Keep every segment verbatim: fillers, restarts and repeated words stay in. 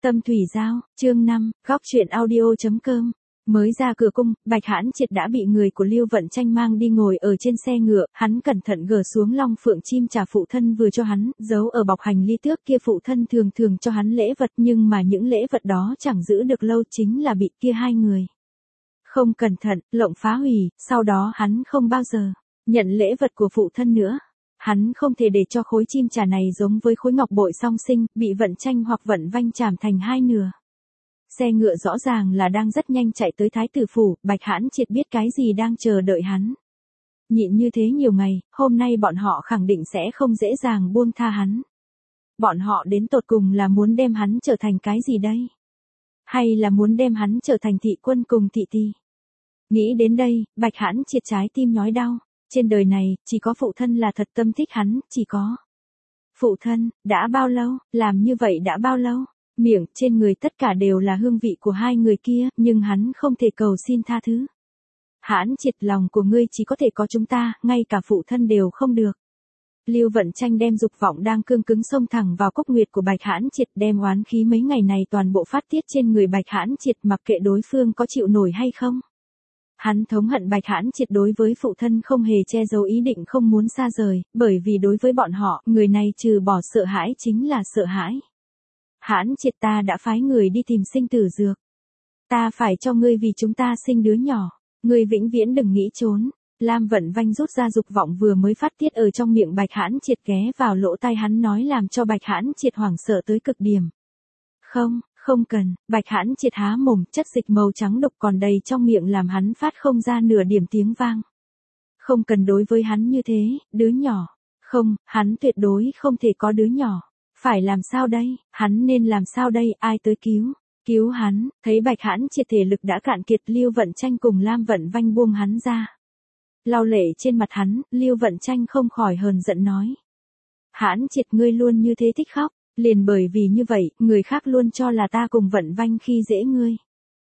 Tâm Thủy Giao, chương năm, góc truyện audio.com. Mới ra cửa cung, Bạch Hãn Triệt đã bị người của Lưu Vận Tranh mang đi ngồi ở trên xe ngựa, hắn cẩn thận gỡ xuống long phượng chim trà phụ thân vừa cho hắn, giấu ở bọc hành lý tước kia phụ thân thường thường cho hắn lễ vật, nhưng mà những lễ vật đó chẳng giữ được lâu, chính là bị kia hai người không cẩn thận, lộng phá hủy, sau đó hắn không bao giờ nhận lễ vật của phụ thân nữa. Hắn không thể để cho khối chim trà này giống với khối ngọc bội song sinh, bị Vận Tranh hoặc Vận Vanh chảm thành hai nửa. Xe ngựa rõ ràng là đang rất nhanh chạy tới Thái tử phủ, Bạch Hãn Triệt biết cái gì đang chờ đợi hắn. Nhịn như thế nhiều ngày, hôm nay bọn họ khẳng định sẽ không dễ dàng buông tha hắn. Bọn họ đến tột cùng là muốn đem hắn trở thành cái gì đây? Hay là muốn đem hắn trở thành thị quân cùng thị tỳ? Nghĩ đến đây, Bạch Hãn Triệt trái tim nhói đau. Trên đời này, chỉ có phụ thân là thật tâm thích hắn, chỉ có. Phụ thân, đã bao lâu, làm như vậy đã bao lâu? Miệng, trên người tất cả đều là hương vị của hai người kia, nhưng hắn không thể cầu xin tha thứ. Hãn Triệt, lòng của ngươi chỉ có thể có chúng ta, ngay cả phụ thân đều không được. Lưu Vận Tranh đem dục vọng đang cương cứng xông thẳng vào cốc nguyệt của Bạch Hãn Triệt, đem oán khí mấy ngày này toàn bộ phát tiết trên người Bạch Hãn Triệt, mặc kệ đối phương có chịu nổi hay không. Hắn thống hận Bạch Hãn Triệt đối với phụ thân không hề che giấu ý định không muốn xa rời, bởi vì đối với bọn họ, người này trừ bỏ sợ hãi chính là sợ hãi. Hãn Triệt, ta đã phái người đi tìm sinh tử dược. Ta phải cho ngươi vì chúng ta sinh đứa nhỏ. Ngươi vĩnh viễn đừng nghĩ trốn. Lam Vận Vanh rút ra dục vọng vừa mới phát tiết ở trong miệng Bạch Hãn Triệt ghé vào lỗ tai hắn nói làm cho Bạch Hãn Triệt hoảng sợ tới cực điểm. Không, không cần, Bạch Hãn Triệt há mồm, chất dịch màu trắng đục còn đầy trong miệng làm hắn phát không ra nửa điểm tiếng vang. Không cần đối với hắn như thế, đứa nhỏ. Không, hắn tuyệt đối không thể có đứa nhỏ. Phải làm sao đây, hắn nên làm sao đây, ai tới cứu, cứu hắn, thấy Bạch Hãn Triệt thể lực đã cạn kiệt, Lưu Vận Tranh cùng Lam Vận Vanh buông hắn ra. Lau lệ trên mặt hắn, Lưu Vận Tranh không khỏi hờn giận nói. Hãn Triệt, ngươi luôn như thế thích khóc, liền bởi vì như vậy, người khác luôn cho là ta cùng Vận Vanh khi dễ ngươi.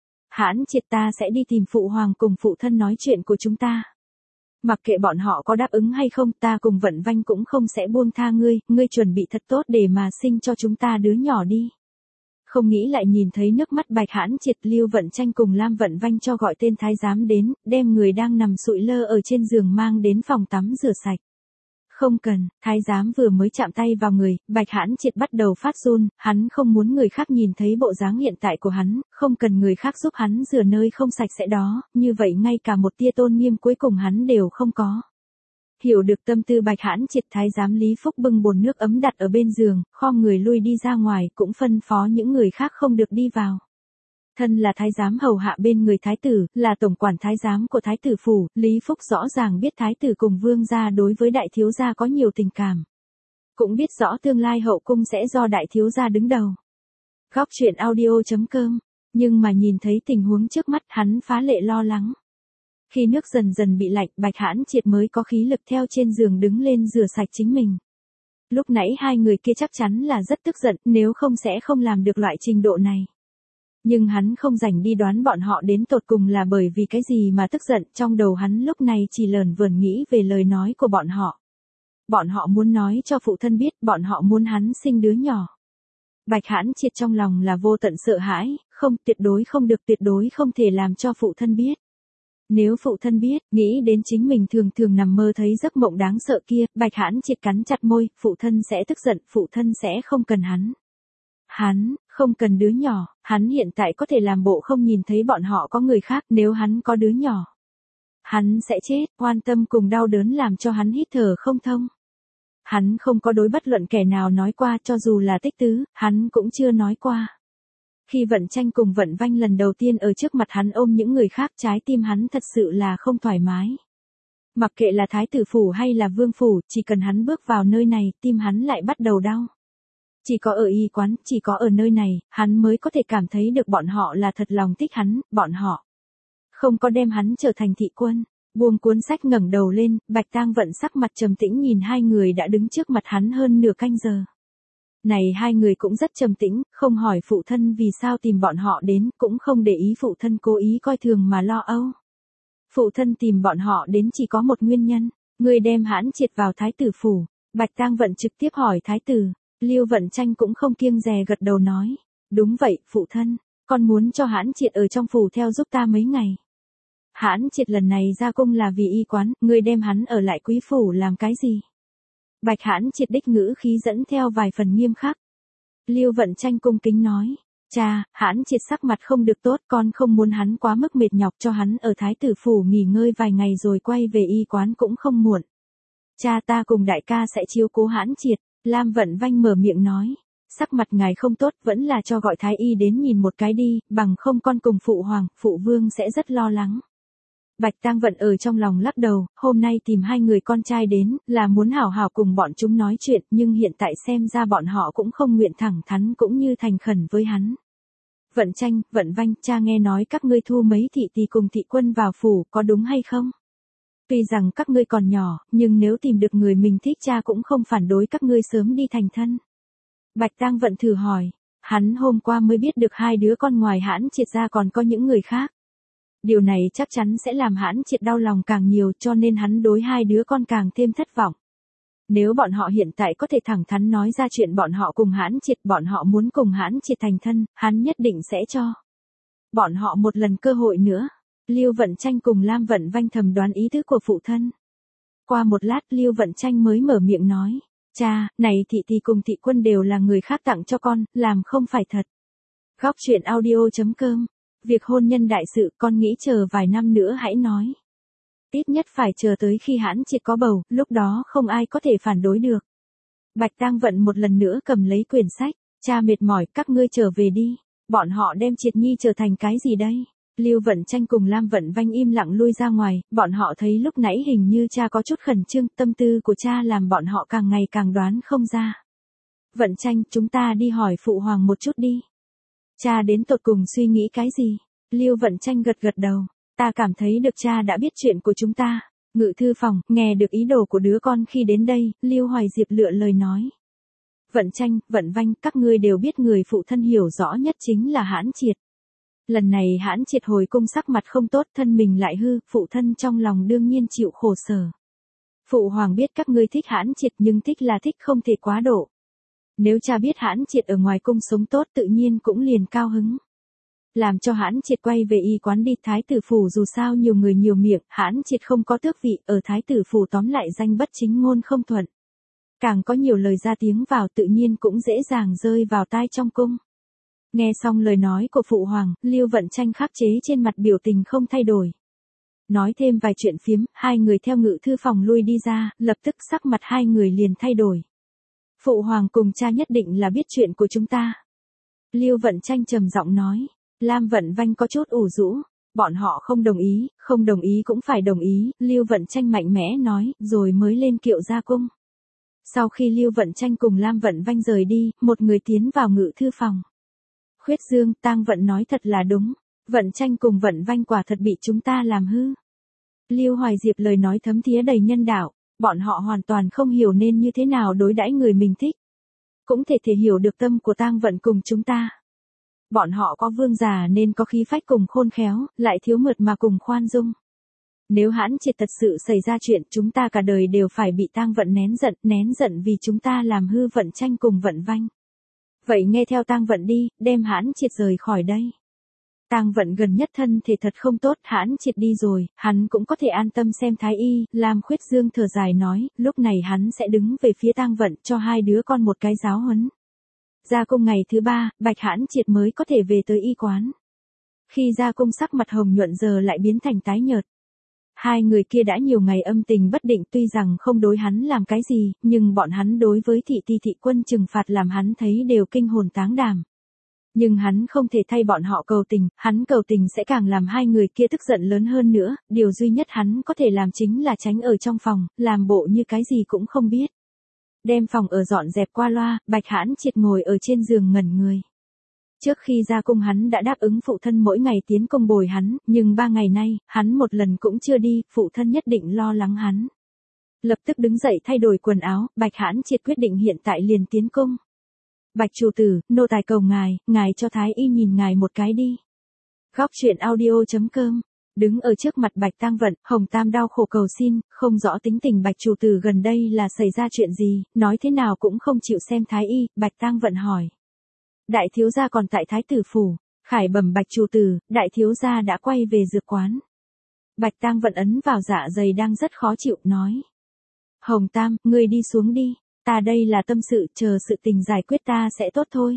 Hãn Triệt, ta sẽ đi tìm phụ hoàng cùng phụ thân nói chuyện của chúng ta. Mặc kệ bọn họ có đáp ứng hay không, ta cùng Vận Vanh cũng không sẽ buông tha ngươi, ngươi chuẩn bị thật tốt để mà sinh cho chúng ta đứa nhỏ đi. Không nghĩ lại nhìn thấy nước mắt Bạch Hãn Triệt, Lưu Vận Tranh cùng Lam Vận Vanh cho gọi tên thái giám đến, đem người đang nằm sụi lơ ở trên giường mang đến phòng tắm rửa sạch. Không cần, thái giám vừa mới chạm tay vào người, Bạch Hãn Triệt bắt đầu phát run, hắn không muốn người khác nhìn thấy bộ dáng hiện tại của hắn, không cần người khác giúp hắn rửa nơi không sạch sẽ đó, như vậy ngay cả một tia tôn nghiêm cuối cùng hắn đều không có. Hiểu được tâm tư Bạch Hãn Triệt, thái giám Lý Phúc bưng bồn nước ấm đặt ở bên giường, khom người lui đi ra ngoài, cũng phân phó những người khác không được đi vào. Thân là thái giám hầu hạ bên người thái tử, là tổng quản thái giám của thái tử phủ, Lý Phúc rõ ràng biết thái tử cùng vương gia đối với đại thiếu gia có nhiều tình cảm. Cũng biết rõ tương lai hậu cung sẽ do đại thiếu gia đứng đầu. Góc truyện audio.com, nhưng mà nhìn thấy tình huống trước mắt hắn phá lệ lo lắng. Khi nước dần dần bị lạnh, Bạch Hãn Triệt mới có khí lực theo trên giường đứng lên rửa sạch chính mình. Lúc nãy hai người kia chắc chắn là rất tức giận, nếu không sẽ không làm được loại trình độ này. Nhưng hắn không rảnh đi đoán bọn họ đến tột cùng là bởi vì cái gì mà tức giận, trong đầu hắn lúc này chỉ lờn vờn nghĩ về lời nói của bọn họ. Bọn họ muốn nói cho phụ thân biết, bọn họ muốn hắn sinh đứa nhỏ. Bạch Hãn Triệt trong lòng là vô tận sợ hãi, không, tuyệt đối không được, tuyệt đối không thể làm cho phụ thân biết. Nếu phụ thân biết, nghĩ đến chính mình thường thường nằm mơ thấy giấc mộng đáng sợ kia, Bạch Hãn Triệt cắn chặt môi, phụ thân sẽ tức giận, phụ thân sẽ không cần hắn. Hắn, không cần đứa nhỏ, hắn hiện tại có thể làm bộ không nhìn thấy bọn họ có người khác, nếu hắn có đứa nhỏ. Hắn sẽ chết, oan tâm cùng đau đớn làm cho hắn hít thở không thông. Hắn không có đối bất luận kẻ nào nói qua, cho dù là Tích Tứ, hắn cũng chưa nói qua. Khi Vận Tranh cùng Vận Vanh lần đầu tiên ở trước mặt hắn ôm những người khác, trái tim hắn thật sự là không thoải mái. Mặc kệ là thái tử phủ hay là vương phủ, chỉ cần hắn bước vào nơi này, tim hắn lại bắt đầu đau. Chỉ có ở y quán, chỉ có ở nơi này, hắn mới có thể cảm thấy được bọn họ là thật lòng thích hắn, bọn họ không có đem hắn trở thành thị quân. Buông cuốn sách ngẩng đầu lên, Bạch Tang Vận sắc mặt trầm tĩnh nhìn hai người đã đứng trước mặt hắn hơn nửa canh giờ. Này hai người cũng rất trầm tĩnh, không hỏi phụ thân vì sao tìm bọn họ đến, cũng không để ý phụ thân cố ý coi thường mà lo âu. Phụ thân tìm bọn họ đến chỉ có một nguyên nhân, người đem Hãn Triệt vào thái tử phủ. Bạch Tang Vận trực tiếp hỏi thái tử. Lưu Vận Tranh cũng không kiêng dè gật đầu nói. Đúng vậy, phụ thân, con muốn cho Hãn Triệt ở trong phủ theo giúp ta mấy ngày. Hãn Triệt lần này ra cung là vì y quán, ngươi đem hắn ở lại quý phủ làm cái gì? Bạch Hãn Triệt đích ngữ khí dẫn theo vài phần nghiêm khắc. Lưu Vận Tranh cung kính nói, cha, Hãn Triệt sắc mặt không được tốt, con không muốn hắn quá mức mệt nhọc, cho hắn ở thái tử phủ nghỉ ngơi vài ngày rồi quay về y quán cũng không muộn. Cha ta cùng đại ca sẽ chiếu cố Hãn Triệt. Lam Vận Vanh mở miệng nói, sắc mặt ngài không tốt, vẫn là cho gọi thái y đến nhìn một cái đi, bằng không con cùng phụ hoàng, phụ vương sẽ rất lo lắng. Bạch Tang Vận ở trong lòng lắc đầu, hôm nay tìm hai người con trai đến, là muốn hảo hảo cùng bọn chúng nói chuyện, nhưng hiện tại xem ra bọn họ cũng không nguyện thẳng thắn cũng như thành khẩn với hắn. Vận Tranh, Vận Vanh, cha nghe nói các ngươi thu mấy thị tỳ cùng thị quân vào phủ, có đúng hay không? Tuy rằng các ngươi còn nhỏ, nhưng nếu tìm được người mình thích, cha cũng không phản đối các ngươi sớm đi thành thân. Bạch Tang Vận thử hỏi, hắn hôm qua mới biết được hai đứa con ngoài Hãn Triệt ra còn có những người khác. Điều này chắc chắn sẽ làm Hãn Triệt đau lòng càng nhiều, cho nên hắn đối hai đứa con càng thêm thất vọng. Nếu bọn họ hiện tại có thể thẳng thắn nói ra chuyện bọn họ cùng Hãn Triệt, bọn họ muốn cùng Hãn Triệt thành thân, hắn nhất định sẽ cho bọn họ một lần cơ hội nữa. Lưu Vận Tranh cùng Lam Vận Vanh thầm đoán ý tứ của phụ thân. Qua một lát Lưu Vận Tranh mới mở miệng nói, cha, này thị tỳ cùng thị quân đều là người khác tặng cho con, làm không phải thật. Góc truyện audio chấm com. Việc hôn nhân đại sự con nghĩ chờ vài năm nữa hãy nói. Ít nhất phải chờ tới khi Hãn Triệt có bầu, lúc đó không ai có thể phản đối được. Bạch Tang Vận một lần nữa cầm lấy quyển sách, cha mệt mỏi, các ngươi trở về đi. Bọn họ đem Triệt Nhi trở thành cái gì đây? Lưu Vận Tranh cùng Lam Vận Vanh im lặng lui ra ngoài, bọn họ thấy lúc nãy hình như cha có chút khẩn trương, tâm tư của cha làm bọn họ càng ngày càng đoán không ra. Vận Tranh, chúng ta đi hỏi phụ hoàng một chút đi. Cha đến tột cùng suy nghĩ cái gì? Lưu Vận Tranh gật gật đầu, ta cảm thấy được cha đã biết chuyện của chúng ta. Ngự thư phòng, nghe được ý đồ của đứa con khi đến đây, Lưu Hoài Diệp lựa lời nói. Vận Tranh, Vận Vanh, các ngươi đều biết người phụ thân hiểu rõ nhất chính là Hãn Triệt. Lần này Hãn Triệt hồi cung sắc mặt không tốt, thân mình lại hư, phụ thân trong lòng đương nhiên chịu khổ sở. Phụ hoàng biết các ngươi thích Hãn Triệt, nhưng thích là thích không thể quá độ. Nếu cha biết Hãn Triệt ở ngoài cung sống tốt tự nhiên cũng liền cao hứng. Làm cho Hãn Triệt quay về y quán đi, thái tử phủ dù sao nhiều người nhiều miệng, Hãn Triệt không có tước vị, ở thái tử phủ tóm lại danh bất chính ngôn không thuận. Càng có nhiều lời ra tiếng vào tự nhiên cũng dễ dàng rơi vào tai trong cung. Nghe xong lời nói của phụ hoàng, Lưu Vận Tranh khắc chế trên mặt biểu tình không thay đổi. Nói thêm vài chuyện phiếm, hai người theo ngự thư phòng lui đi ra, lập tức sắc mặt hai người liền thay đổi. Phụ hoàng cùng cha nhất định là biết chuyện của chúng ta. Lưu Vận Tranh trầm giọng nói. Lam Vận Vanh có chút ủ rũ. Bọn họ không đồng ý, không đồng ý cũng phải đồng ý, Lưu Vận Tranh mạnh mẽ nói, rồi mới lên kiệu ra cung. Sau khi Lưu Vận Tranh cùng Lam Vận Vanh rời đi, một người tiến vào ngự thư phòng. Khuyết Dương, Tang Vận nói thật là đúng. Vận Tranh cùng Vận Vanh quả thật bị chúng ta làm hư. Lưu Hoài Diệp lời nói thấm thía đầy nhân đạo. Bọn họ hoàn toàn không hiểu nên như thế nào đối đãi người mình thích. Cũng thể thể hiểu được tâm của Tang Vận cùng chúng ta. Bọn họ có vương giả nên có khí phách cùng khôn khéo, lại thiếu mượt mà cùng khoan dung. Nếu Hãn Triệt thật sự xảy ra chuyện, chúng ta cả đời đều phải bị Tang Vận nén giận, nén giận vì chúng ta làm hư Vận Tranh cùng Vận Vanh. Vậy nghe theo Tang Vận đi, đem Hãn Triệt rời khỏi đây. Tang Vận gần nhất thân thể thật không tốt, Hãn Triệt đi rồi, hắn cũng có thể an tâm xem thái y, Lam Khuyết Dương thở dài nói, lúc này hắn sẽ đứng về phía Tang Vận cho hai đứa con một cái giáo huấn. Ra cung ngày thứ ba, Bạch Hãn Triệt mới có thể về tới y quán. Khi ra cung sắc mặt hồng nhuận giờ lại biến thành tái nhợt. Hai người kia đã nhiều ngày âm tình bất định, tuy rằng không đối hắn làm cái gì, nhưng bọn hắn đối với thị ti thị quân trừng phạt làm hắn thấy đều kinh hồn táng đảm. Nhưng hắn không thể thay bọn họ cầu tình, hắn cầu tình sẽ càng làm hai người kia tức giận lớn hơn nữa, điều duy nhất hắn có thể làm chính là tránh ở trong phòng, làm bộ như cái gì cũng không biết. Đem phòng ở dọn dẹp qua loa, Bạch Hãn Triệt ngồi ở trên giường ngẩn người. Trước khi ra cung hắn đã đáp ứng phụ thân mỗi ngày tiến cung bồi hắn, nhưng ba ngày nay, hắn một lần cũng chưa đi, phụ thân nhất định lo lắng hắn. Lập tức đứng dậy thay đổi quần áo, Bạch Hãn Triệt quyết định hiện tại liền tiến cung. Bạch chủ tử, nô tài cầu ngài, ngài cho thái y nhìn ngài một cái đi. Góc truyện audio chấm com. Đứng ở trước mặt Bạch Tang Vận, Hồng Tam đau khổ cầu xin, không rõ tính tình Bạch chủ tử gần đây là xảy ra chuyện gì, nói thế nào cũng không chịu xem thái y, Bạch Tang Vận hỏi. đại thiếu gia còn tại thái tử phủ. Khải bẩm Bạch chủ tử, đại thiếu gia đã quay về dược quán. Bạch Tang Vận ấn vào dạ dày đang rất khó chịu, nói. Hồng Tam, ngươi đi xuống đi, ta đây là tâm sự, chờ sự tình giải quyết ta sẽ tốt thôi.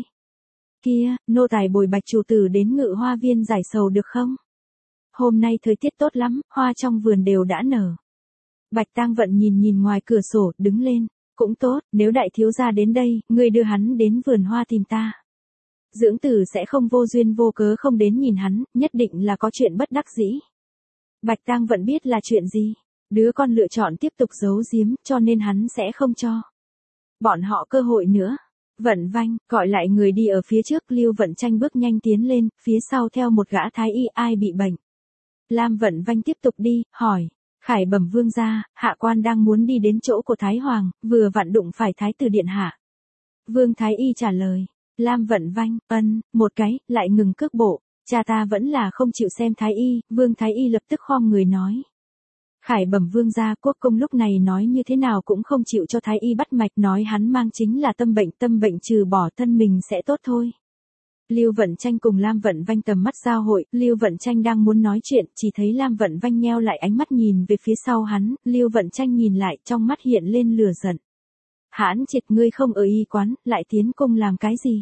Kia, nô tài bồi Bạch chủ tử đến Ngự Hoa viên giải sầu được không? Hôm nay thời tiết tốt lắm, hoa trong vườn đều đã nở. Bạch Tang Vận nhìn nhìn ngoài cửa sổ, đứng lên. Cũng tốt, nếu đại thiếu gia đến đây, ngươi đưa hắn đến vườn hoa tìm ta. Dưỡng tử sẽ không vô duyên vô cớ không đến nhìn hắn, nhất định là có chuyện bất đắc dĩ. Bạch Tang Vận biết là chuyện gì. Đứa con lựa chọn tiếp tục giấu giếm, cho nên hắn sẽ không cho bọn họ cơ hội nữa. Vận Vanh, gọi lại người đi ở phía trước, Lưu Vận Tranh bước nhanh tiến lên, phía sau theo một gã thái y, ai bị bệnh. Lam Vận Vanh tiếp tục đi, hỏi. Khải bẩm vương gia, hạ quan đang muốn đi đến chỗ của Thái Hoàng, vừa vặn đụng phải Thái tử điện hạ. Vương Thái y trả lời. Lam Vận Vanh, ân, một cái, lại ngừng cước bộ. Cha ta vẫn là không chịu xem Thái y, Vương Thái y lập tức khom người nói. Khải bẩm vương gia, quốc công lúc này nói như thế nào cũng không chịu cho Thái y bắt mạch, nói hắn mang chính là tâm bệnh, tâm bệnh trừ bỏ thân mình sẽ tốt thôi. Lưu Vận Tranh cùng Lam Vận Vanh tầm mắt giao hội, Lưu Vận Tranh đang muốn nói chuyện, chỉ thấy Lam Vận Vanh nheo lại ánh mắt nhìn về phía sau hắn, Lưu Vận Tranh nhìn lại, trong mắt hiện lên lửa giận. Hãn Triệt, ngươi không ở y quán, lại tiến cung làm cái gì?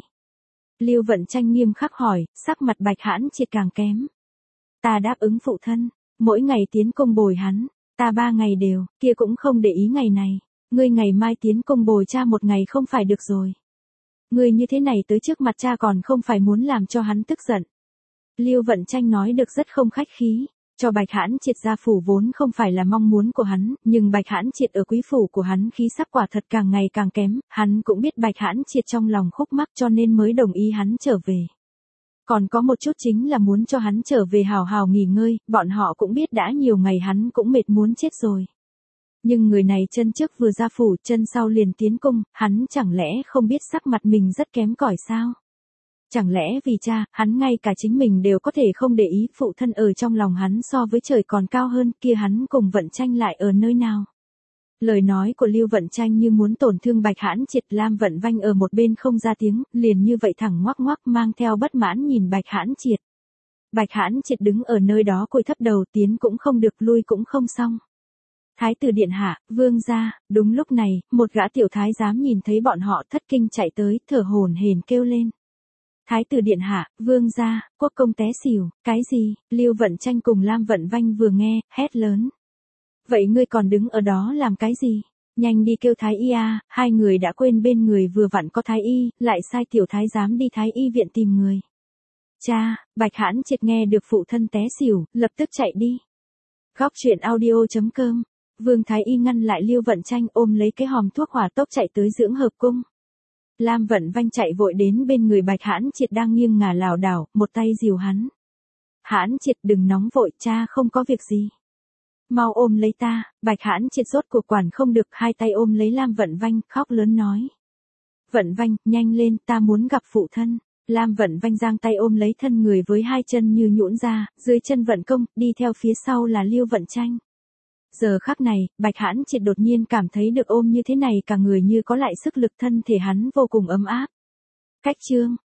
Lưu Vận Tranh nghiêm khắc hỏi, sắc mặt Bạch Hãn Triệt càng kém. Ta đáp ứng phụ thân, mỗi ngày tiến cung bồi hắn, ta ba ngày đều, kia cũng không để ý ngày này. Ngươi ngày mai tiến cung bồi cha một ngày không phải được rồi. Ngươi như thế này tới trước mặt cha còn không phải muốn làm cho hắn tức giận. Lưu Vận Tranh nói được rất không khách khí, cho Bạch Hãn Triệt ra phủ vốn không phải là mong muốn của hắn, nhưng Bạch Hãn Triệt ở quý phủ của hắn khí sắc quả thật càng ngày càng kém, hắn cũng biết Bạch Hãn Triệt trong lòng khúc mắc cho nên mới đồng ý hắn trở về. Còn có một chút chính là muốn cho hắn trở về hào hào nghỉ ngơi, bọn họ cũng biết đã nhiều ngày hắn cũng mệt muốn chết rồi. Nhưng người này chân trước vừa ra phủ, chân sau liền tiến cung, hắn chẳng lẽ không biết sắc mặt mình rất kém cỏi sao? Chẳng lẽ vì cha, hắn ngay cả chính mình đều có thể không để ý, phụ thân ở trong lòng hắn so với trời còn cao hơn, kia hắn cùng Vận Tranh lại ở nơi nào? Lời nói của Lưu Vận Tranh như muốn tổn thương Bạch Hãn Triệt, Lam Vận Vanh ở một bên không ra tiếng, liền như vậy thẳng ngoắc ngoắc mang theo bất mãn nhìn Bạch Hãn Triệt. Bạch Hãn Triệt đứng ở nơi đó cúi thấp đầu, tiến cũng không được, lui cũng không xong. Thái tử điện hạ, vương gia, đúng lúc này, một gã tiểu thái giám nhìn thấy bọn họ thất kinh chạy tới, thở hổn hển kêu lên. Thái tử điện hạ, vương gia, quốc công té xỉu, cái gì? Lưu Vận Tranh cùng Lam Vận Vanh vừa nghe, hét lớn. Vậy ngươi còn đứng ở đó làm cái gì? Nhanh đi kêu thái y a, hai người đã quên bên người vừa vặn có thái y, lại sai tiểu thái giám đi thái y viện tìm người. Cha, Bạch Hãn Triệt nghe được phụ thân té xỉu, lập tức chạy đi. Góc truyện audio chấm com. Vương Thái Y ngăn lại Lưu Vận Tranh, ôm lấy cái hòm thuốc hỏa tốc chạy tới dưỡng hợp cung. Lam Vận Vanh chạy vội đến bên người Bạch Hãn Triệt đang nghiêng ngả lảo đảo, một tay dìu hắn. Hãn Triệt đừng nóng vội, cha không có việc gì. Mau ôm lấy ta. Bạch Hãn Triệt rốt cuộc quản không được, hai tay ôm lấy Lam Vận Vanh, khóc lớn nói. Vận Vanh, nhanh lên, ta muốn gặp phụ thân. Lam Vận Vanh giang tay ôm lấy thân người với hai chân như nhũn ra, dưới chân Vận Công, đi theo phía sau là Lưu Vận Tranh. Giờ khắc này, Bạch Hãn Triệt đột nhiên cảm thấy được ôm như thế này cả người như có lại sức lực, thân thể hắn vô cùng ấm áp. Cách chương